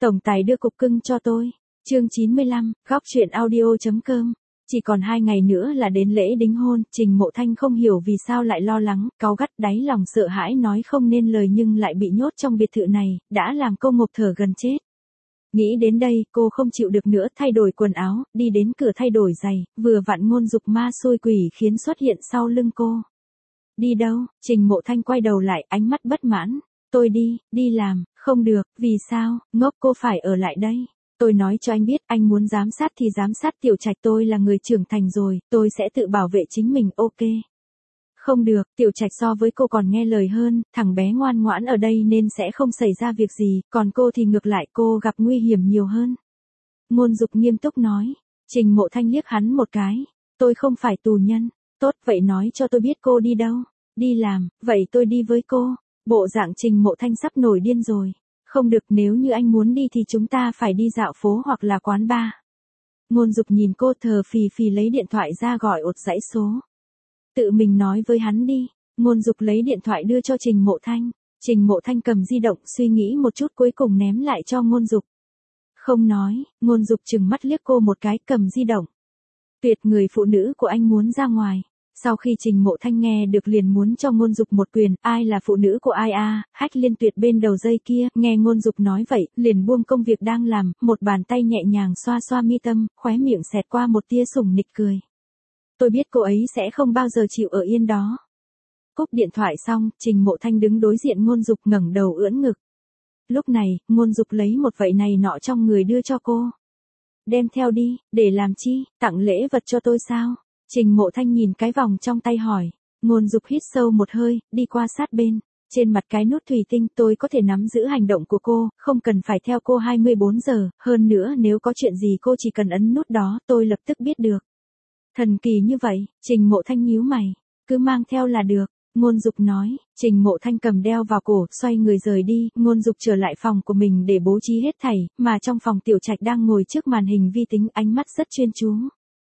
Tổng tài đưa cục cưng cho tôi. Chương 95, góc truyện audio.com. Chỉ còn 2 ngày nữa là đến lễ đính hôn, Trình Mộ Thanh không hiểu vì sao lại lo lắng, cáu gắt đáy lòng sợ hãi nói không nên lời nhưng lại bị nhốt trong biệt thự này, đã làm cô ngộp thở gần chết. Nghĩ đến đây, cô không chịu được nữa, thay đổi quần áo, đi đến cửa thay đổi giày, vừa vặn Ngôn Dục ma xôi quỷ khiến xuất hiện sau lưng cô. Đi đâu? Trình Mộ Thanh quay đầu lại, ánh mắt bất mãn. Tôi đi làm. Không được, vì sao? Ngốc, cô phải ở lại đây. Tôi nói cho anh biết, anh muốn giám sát thì giám sát Tiểu Trạch, tôi là người trưởng thành rồi, tôi sẽ tự bảo vệ chính mình, ok. Không được, Tiểu Trạch so với cô còn nghe lời hơn, thằng bé ngoan ngoãn ở đây nên sẽ không xảy ra việc gì, còn cô thì ngược lại, cô gặp nguy hiểm nhiều hơn. Ngôn Dục nghiêm túc nói. Trình Mộ Thanh liếc hắn một cái. Tôi không phải tù nhân. Tốt, vậy nói cho tôi biết cô đi đâu. Đi làm, vậy tôi đi với cô. Bộ dạng Trình Mộ Thanh sắp nổi điên rồi. Không được, nếu như anh muốn đi thì chúng ta phải đi dạo phố hoặc là quán bar. Ngôn Dục nhìn cô thờ phì phì lấy điện thoại ra gọi ột dãy số. Tự mình nói với hắn đi. Ngôn Dục lấy điện thoại đưa cho Trình Mộ Thanh. Trình Mộ Thanh cầm di động suy nghĩ một chút cuối cùng ném lại cho Ngôn Dục. Không nói, Ngôn Dục trừng mắt liếc cô một cái cầm di động. Tuyệt, người phụ nữ của anh muốn ra ngoài. Sau khi Trình Mộ Thanh nghe được liền muốn cho Ngôn Dục một quyền, ai là phụ nữ của ai à, Hách Liên Tuyệt bên đầu dây kia, nghe Ngôn Dục nói vậy, liền buông công việc đang làm, một bàn tay nhẹ nhàng xoa xoa mi tâm, khóe miệng xẹt qua một tia sủng nịch cười. Tôi biết cô ấy sẽ không bao giờ chịu ở yên đó. Cúp điện thoại xong, Trình Mộ Thanh đứng đối diện Ngôn Dục ngẩng đầu ưỡn ngực. Lúc này, Ngôn Dục lấy một vậy này nọ trong người đưa cho cô. Đem theo đi, để làm chi, tặng lễ vật cho tôi sao? Trình Mộ Thanh nhìn cái vòng trong tay hỏi. Ngôn Dục hít sâu một hơi, đi qua sát bên. Trên mặt cái nút thủy tinh, tôi có thể nắm giữ hành động của cô, không cần phải theo cô 24 giờ, hơn nữa nếu có chuyện gì cô chỉ cần ấn nút đó, tôi lập tức biết được. Thần kỳ như vậy, Trình Mộ Thanh nhíu mày, cứ mang theo là được. Ngôn Dục nói. Trình Mộ Thanh cầm đeo vào cổ, xoay người rời đi, Ngôn Dục trở lại phòng của mình để bố trí hết thảy, mà trong phòng Tiểu Trạch đang ngồi trước màn hình vi tính, ánh mắt rất chuyên chú.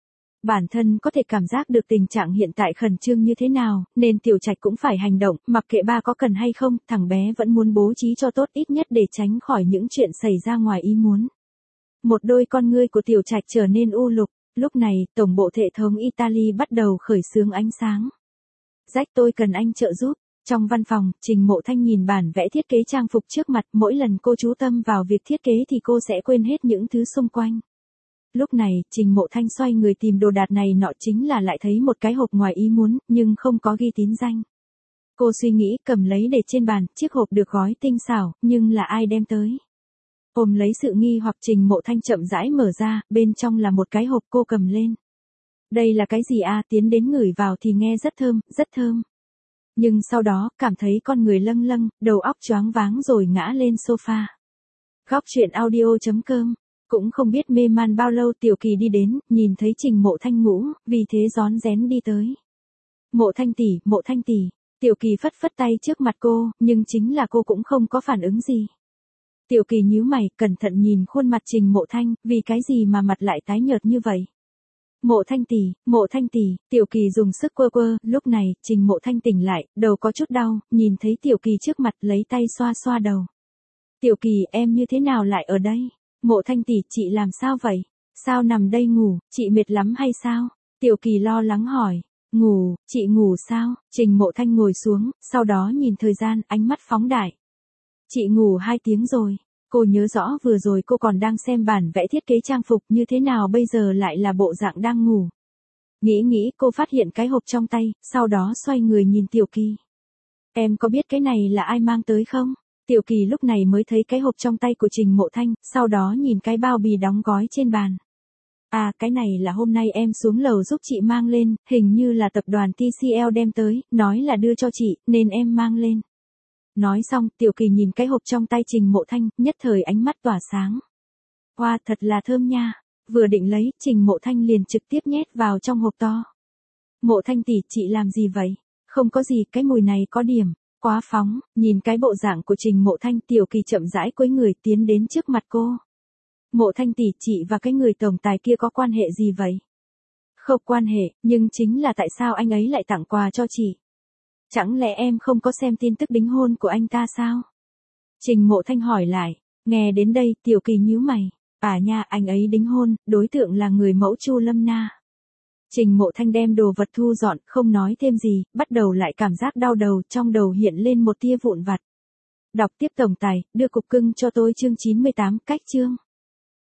Bản thân có thể cảm giác được tình trạng hiện tại khẩn trương như thế nào, nên Tiểu Trạch cũng phải hành động, mặc kệ ba có cần hay không, thằng bé vẫn muốn bố trí cho tốt ít nhất để tránh khỏi những chuyện xảy ra ngoài ý muốn. Một đôi con ngươi của Tiểu Trạch trở nên u lục, lúc này, tổng bộ hệ thống Italy bắt đầu khởi xướng ánh sáng. Rách, tôi cần anh trợ giúp. Trong văn phòng, Trình Mộ Thanh nhìn bản vẽ thiết kế trang phục trước mặt, mỗi lần cô chú tâm vào việc thiết kế thì cô sẽ quên hết những thứ xung quanh. Lúc này, Trình Mộ Thanh xoay người tìm đồ đạc này nọ chính là lại thấy một cái hộp ngoài ý muốn, nhưng không có ghi tín danh. Cô suy nghĩ cầm lấy để trên bàn, chiếc hộp được gói tinh xảo, nhưng là ai đem tới. Ôm lấy sự nghi hoặc Trình Mộ Thanh chậm rãi mở ra, bên trong là một cái hộp cô cầm lên. Đây là cái gì à, tiến đến ngửi vào thì nghe rất thơm, rất thơm. Nhưng sau đó, cảm thấy con người lâng lâng, đầu óc choáng váng rồi ngã lên sofa. Góc truyện audio.com. Cũng không biết mê man bao lâu Tiểu Kỳ đi đến, nhìn thấy Trình Mộ Thanh ngủ, vì thế rón rén đi tới. Mộ Thanh tỷ, Tiểu Kỳ phất phất tay trước mặt cô, nhưng chính là cô cũng không có phản ứng gì. Tiểu Kỳ nhíu mày, cẩn thận nhìn khuôn mặt Trình Mộ Thanh, vì cái gì mà mặt lại tái nhợt như vậy. Mộ Thanh tỷ, Tiểu Kỳ dùng sức quơ, lúc này, Trình Mộ Thanh tỉnh lại, đầu có chút đau, nhìn thấy Tiểu Kỳ trước mặt lấy tay xoa xoa đầu. Tiểu Kỳ, em như thế nào lại ở đây? Mộ Thanh tỷ, chị làm sao vậy? Sao nằm đây ngủ, chị mệt lắm hay sao? Tiểu Kỳ lo lắng hỏi. Ngủ, chị ngủ sao? Trình Mộ Thanh ngồi xuống, sau đó nhìn thời gian, ánh mắt phóng đại. Chị ngủ 2 tiếng rồi. Cô nhớ rõ vừa rồi cô còn đang xem bản vẽ thiết kế trang phục, như thế nào bây giờ lại là bộ dạng đang ngủ. Nghĩ cô phát hiện cái hộp trong tay, sau đó xoay người nhìn Tiểu Kỳ. Em có biết cái này là ai mang tới không? Tiểu Kỳ lúc này mới thấy cái hộp trong tay của Trình Mộ Thanh, sau đó nhìn cái bao bì đóng gói trên bàn. À, cái này là hôm nay em xuống lầu giúp chị mang lên, hình như là tập đoàn TCL đem tới, nói là đưa cho chị, nên em mang lên. Nói xong, Tiểu Kỳ nhìn cái hộp trong tay Trình Mộ Thanh, nhất thời ánh mắt tỏa sáng. Wow, thật là thơm nha. Vừa định lấy, Trình Mộ Thanh liền trực tiếp nhét vào trong hộp to. Mộ Thanh tỷ, chị làm gì vậy? Không có gì, cái mùi này có điểm quá phóng. Nhìn cái bộ dạng của Trình Mộ Thanh, Tiểu Kỳ chậm rãi cúi người tiến đến trước mặt cô. Mộ Thanh tỷ, chị và cái người tổng tài kia có quan hệ gì vậy? Không quan hệ, nhưng chính là tại sao anh ấy lại tặng quà cho chị? Chẳng lẽ em không có xem tin tức đính hôn của anh ta sao? Trình Mộ Thanh hỏi lại. Nghe đến đây, Tiểu Kỳ nhíu mày. À nha, anh ấy đính hôn, đối tượng là người mẫu Chu Lâm Na. Trình Mộ Thanh đem đồ vật thu dọn, không nói thêm gì, bắt đầu lại cảm giác đau đầu, trong đầu hiện lên một tia vụn vặt. Đọc tiếp tổng tài, đưa cục cưng cho tôi chương 98, cách chương.